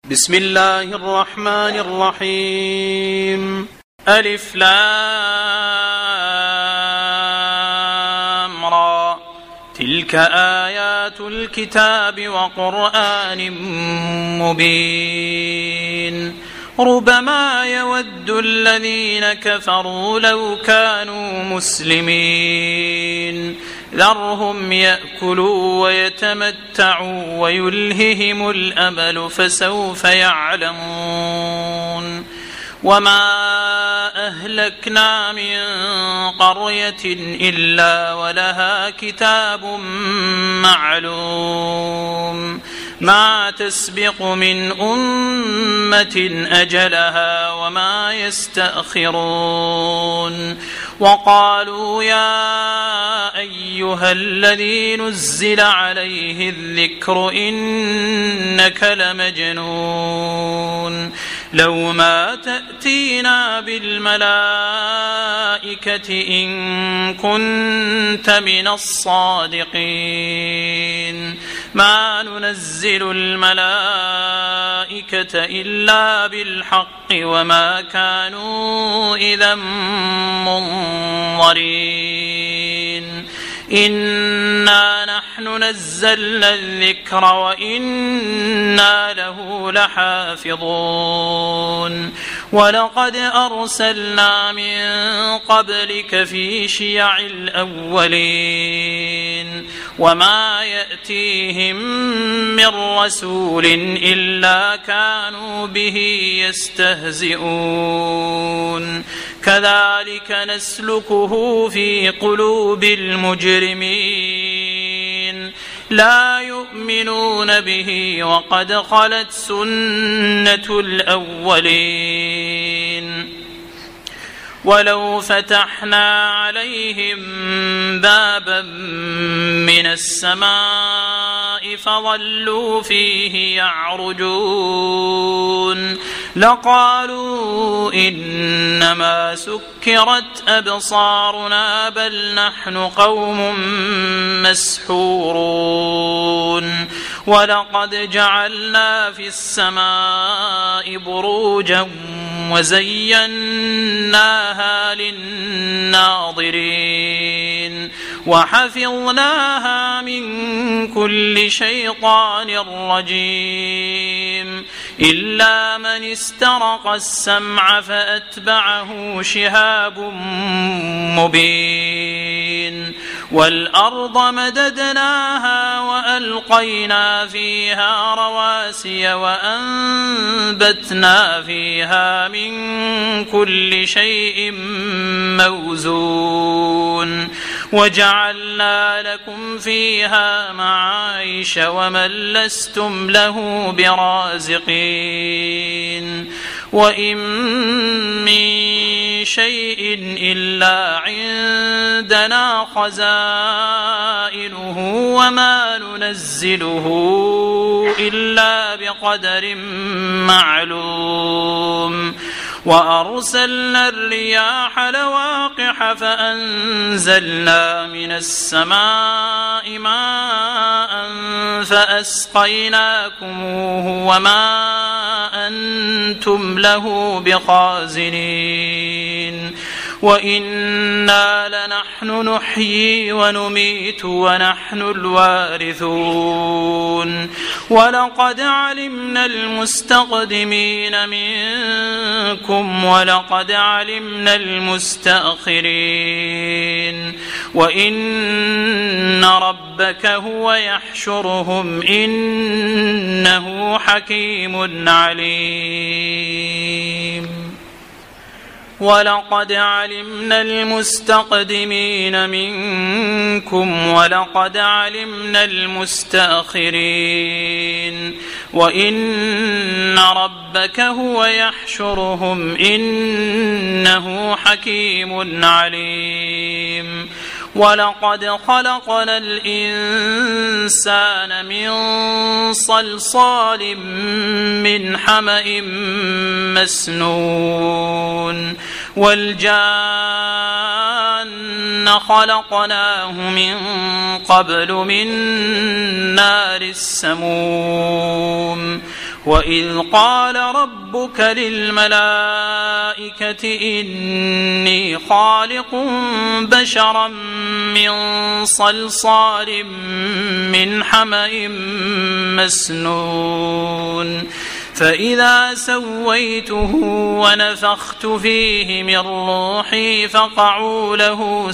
بسم الله الرحمن الرحيم. ألف لام را، تلك آيات الكتاب وقرآن مبين. ربما يود الذين كفروا لو كانوا مسلمين، ذرهم يأكلوا ويتمتعوا ويلههم الأمل فسوف يعلمون. وما أهلكنا من قرية إلا ولها كتاب معلوم، ما تسبق من أمة أجلها وما يستأخرون. وقالوا يا أيها الذي نزل عليه الذكر إنك لمجنون، لو ما تأتينا بالملائكة إن كنت من الصادقين، ما ننزل الملائكة إلا بالحق وما كانوا إذا منظرين. إنا نحن نزلنا الذكر وإنا له لحافظون. ولقد أرسلنا من قبلك في شيع الأولين، وما يأتيهم من رسول إلا كانوا به يستهزئون. كذلك نسلكه في قلوب المجرمين، لا يؤمنون به وقد خلت سنة الأولين. ولو فتحنا عليهم بابا من السماء فظلوا فيه يعرجون لقالوا إنما سكرت أبصارنا بل نحن قوم مسحورون. ولقد جعلنا في السماء بروجا وزيناها للناظرين وحفظناها من كل شيطان رجيم إلا من استرق السمع فأتبعه شهاب مبين. والأرض مددناها وألقينا فيها رواسي وأنبتنا فيها من كل شيء موزون وجعلنا لكم فيها معايش ومن لستم له برازقين. وإن من شيء إلا عندنا خزائنه وما ننزله إلا بقدر معلوم. وأرسلنا الرياح لواقح فأنزلنا من السماء ماء فأسقيناكموه وما أنتم له بخازنين. وإنا لنحن نحيي ونميت ونحن الوارثون. ولقد علمنا المستقدمين منكم ولقد علمنا المستأخرين وإن ربك هو يحشرهم إنه حكيم عليم. ولقد علمنا المستقدمين منكم ولقد علمنا المستأخرين وإن ربك هو يحشرهم إنه حكيم عليم. ولقد خلقنا الإنسان من صلصال من حمأ مسنون والجان خلقناه من قبل من نار السموم وإذ قال ربك للملائكة إني خالق بشرا من صلصال من حمأ مسنون فإذا سويته ونفخت فيه من روحي فقعوا له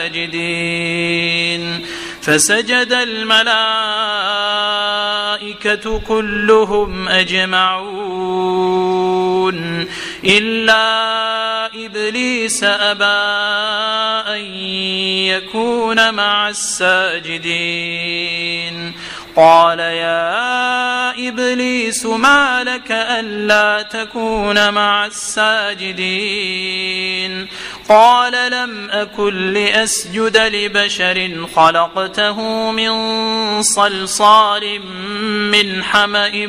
ساجدين فسجد الملائكة كلهم أجمعون إلا إبليس أبى أن يكون مع الساجدين قال يا إبليس ما لك ألا تكون مع الساجدين قال لم أكن لأسجد لبشر خلقته من صلصال من حمأ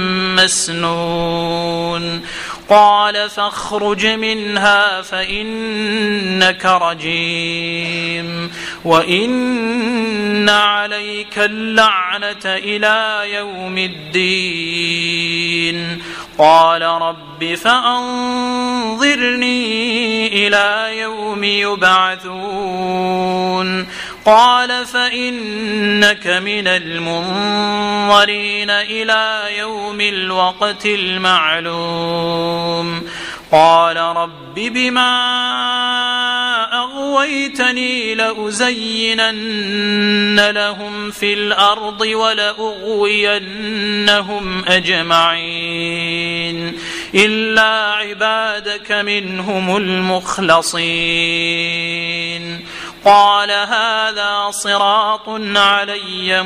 مسنون قال فاخرج منها فإنك رجيم وإن عليك اللعنة إلى يوم الدين قال رب فأنظرني إلى يوم يبعثون قال فإنك من المنظرين إلى يوم الوقت المعلوم قال رب بما أغويتني لأزينن لهم في الأرض ولأغوينهم أجمعين إلا عبادك منهم المخلصين قال هذا صراط علي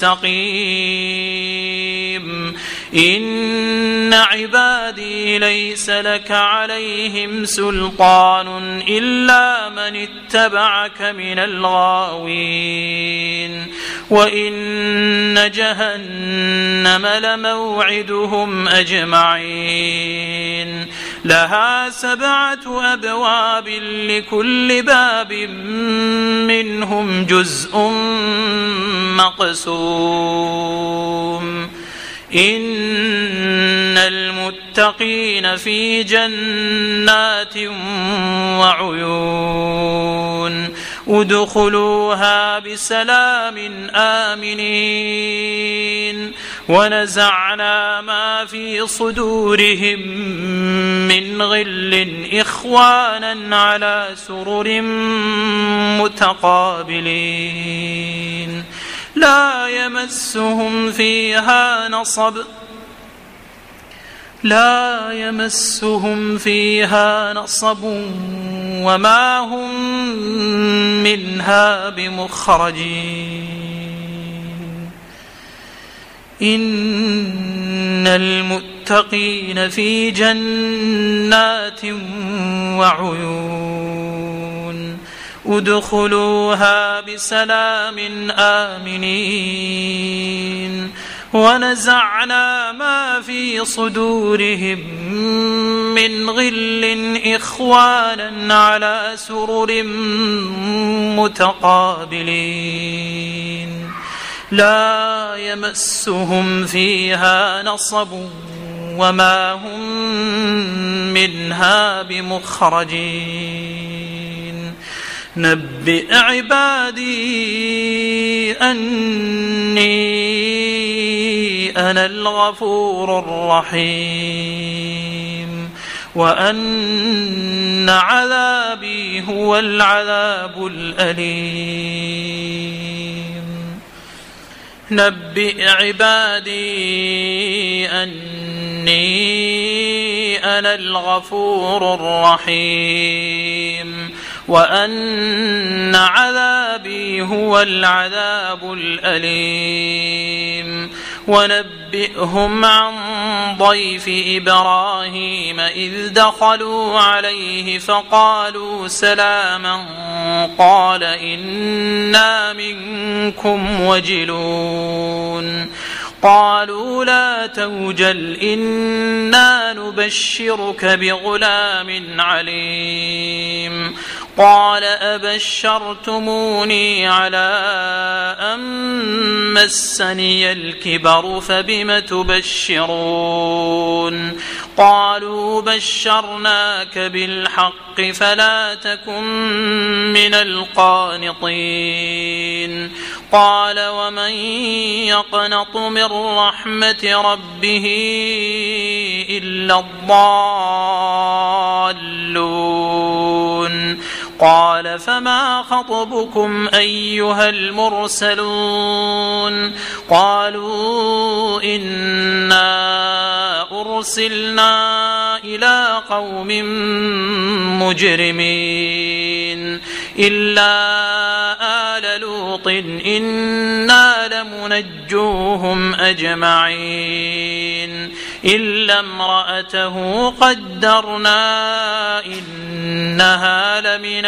مستقيم إن عبادي ليس لك عليهم سلطان إلا من اتبعك من الغاوين وإن جهنم لموعدهم أجمعين لها 7 أبواب لكل باب منهم جزء مقسوم إن المتقين في جنات وعيون ادخلوها بسلام آمنين ونزعنا ما في صدورهم من غل إخوانا على سرر متقابلين لا يمسهم فيها نصب وما هم منها بمخرجين إن المتقين في جنات وعيون ادخلوها بسلام آمنين ونزعنا ما في صدورهم من غل إخوانا على سرر متقابلين لا يمسهم فيها نصب وما هم منها بمخرجين نبئ عبادي أني أنا الغفور الرحيم وأن عذابي هو العذاب الأليم نبئ عبادي أني أنا الغفور الرحيم وأن عذابي هو العذاب الأليم ونبئهم عن ضيف إبراهيم إذ دخلوا عليه فقالوا سلاما قال إنا منكم وجلون قالوا لا توجل إنا نبشرك بغلام عليم قال أبشرتموني على أن مسني الكبر فبم تبشرون قالوا بشرناك بالحق فلا تكن من القانطين قال ومن يقنط من رحمة ربه إلا الضالون قال فما خطبكم أيها المرسلون قالوا إنا أرسلنا إلى قوم مجرمين إلا آل لوط إنا لمنجوهم أجمعين إلا امرأته قدرنا إنها لمن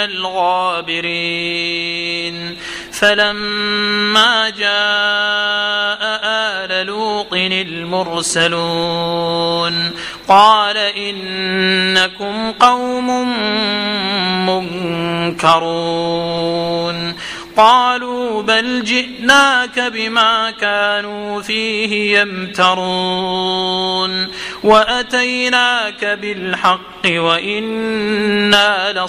الغابرين فلما جاء آل لوط المرسلون قال إنكم قوم منكرون قالوا بل جئناك بما كانوا فيه يمترون وأتيناك بالحق وإنا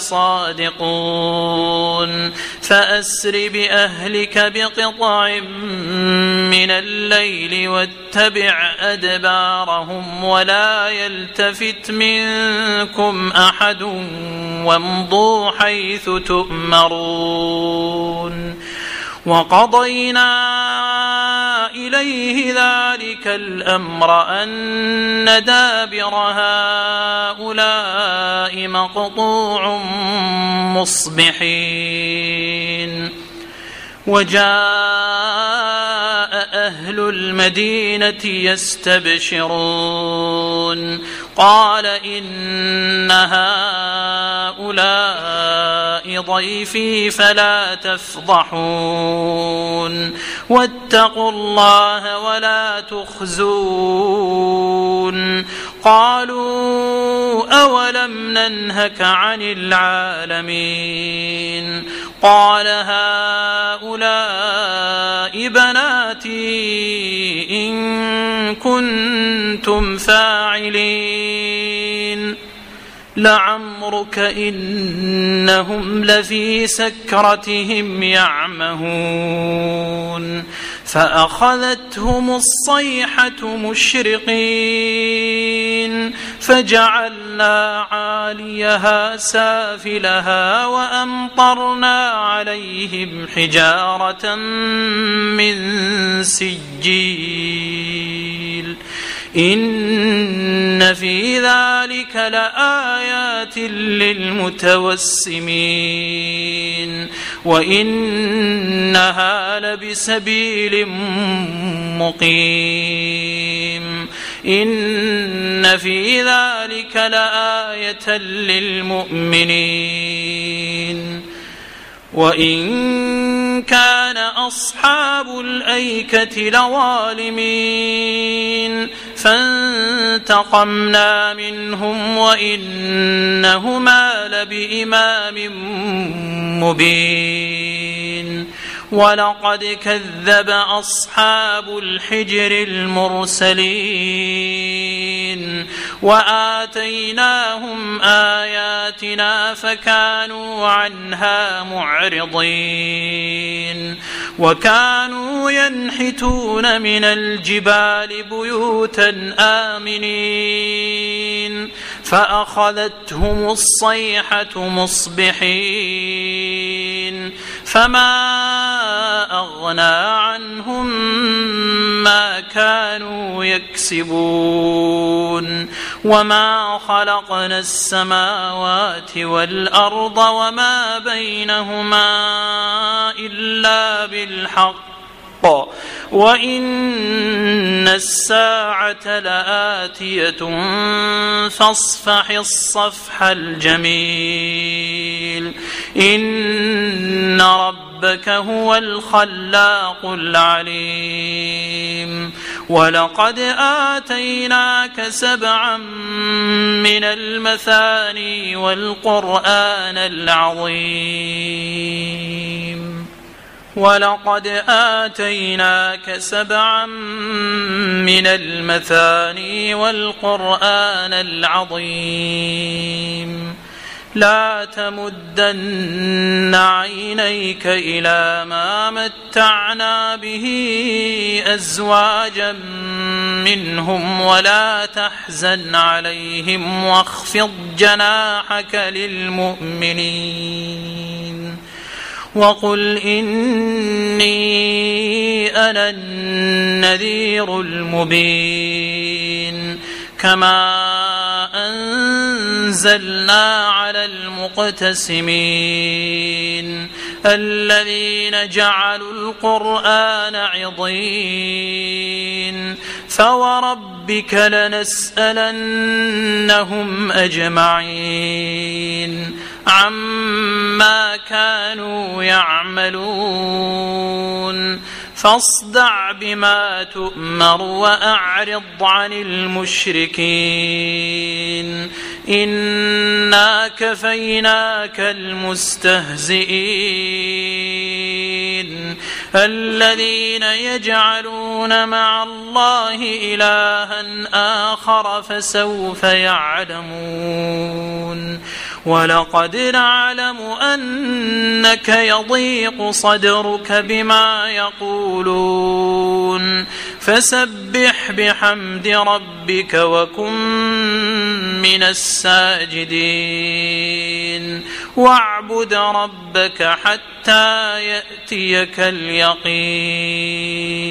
لصادقون فأسر بأهلك بقطع من الليل واتبع أدبارهم ولا يلتفت منكم أحد وامضوا حيث تؤمرون وقضينا إليه ذلك الأمر أن دابر هؤلاء مقطوع مصبحين وجاء أهل المدينة يستبشرون قال إن هؤلاء ضيفي فلا تفضحون واتقوا الله ولا تخزون قالوا أولم ننهك عن العالمين قال هؤلاء بناتي إن كنتم فاعلين لعمرك إنهم لفي سكرتهم يعمهون فأخذتهم الصيحة مشرقين فجعلنا عاليها سافلها وأمطرنا عليهم حجارة من سجيل إن في ذلك لآيات للمتوسمين وإنها لبسبيل مقيم إن في ذلك لآية للمؤمنين وإن كان أصحاب الأيكة لظالمين فانتقمنا منهم وإنهما لبإمام مبين ولقد كذب أصحاب الحجر المرسلين وآتيناهم آياتنا فكانوا عنها معرضين وكانوا ينحتون من الجبال بيوتا آمنين فأخذتهم الصيحة مصبحين فما أغنى عنهم ما كانوا يكسبون وما خلقنا السماوات والأرض وما بينهما إلا بالحق وإن الساعة لآتية فاصفح الصفح الجميل إن ربك هو الخلاق العليم ولقد آتيناك 7 من المثاني والقرآن العظيم ولقد آتيناك 7 من المثاني والقرآن العظيم لا تمدن عينيك إلى ما متعنا به أزواجا منهم ولا تحزن عليهم واخفض جناحك للمؤمنين وقل إني أنا النذير المبين كما أنزلنا على المقتسمين الذين جعلوا القرآن عضين فوربك لنسألنهم أجمعين عما كانوا يعملون فاصدع بما تؤمر وأعرض عن المشركين إنا كفيناك المستهزئين الذين يجعلون مع الله إلها آخر فسوف يعلمون ولقد نعلم أنك يضيق صدرك بما يقولون فسبح بحمد ربك وكن من الساجدين واعبد ربك حتى يأتيك اليقين.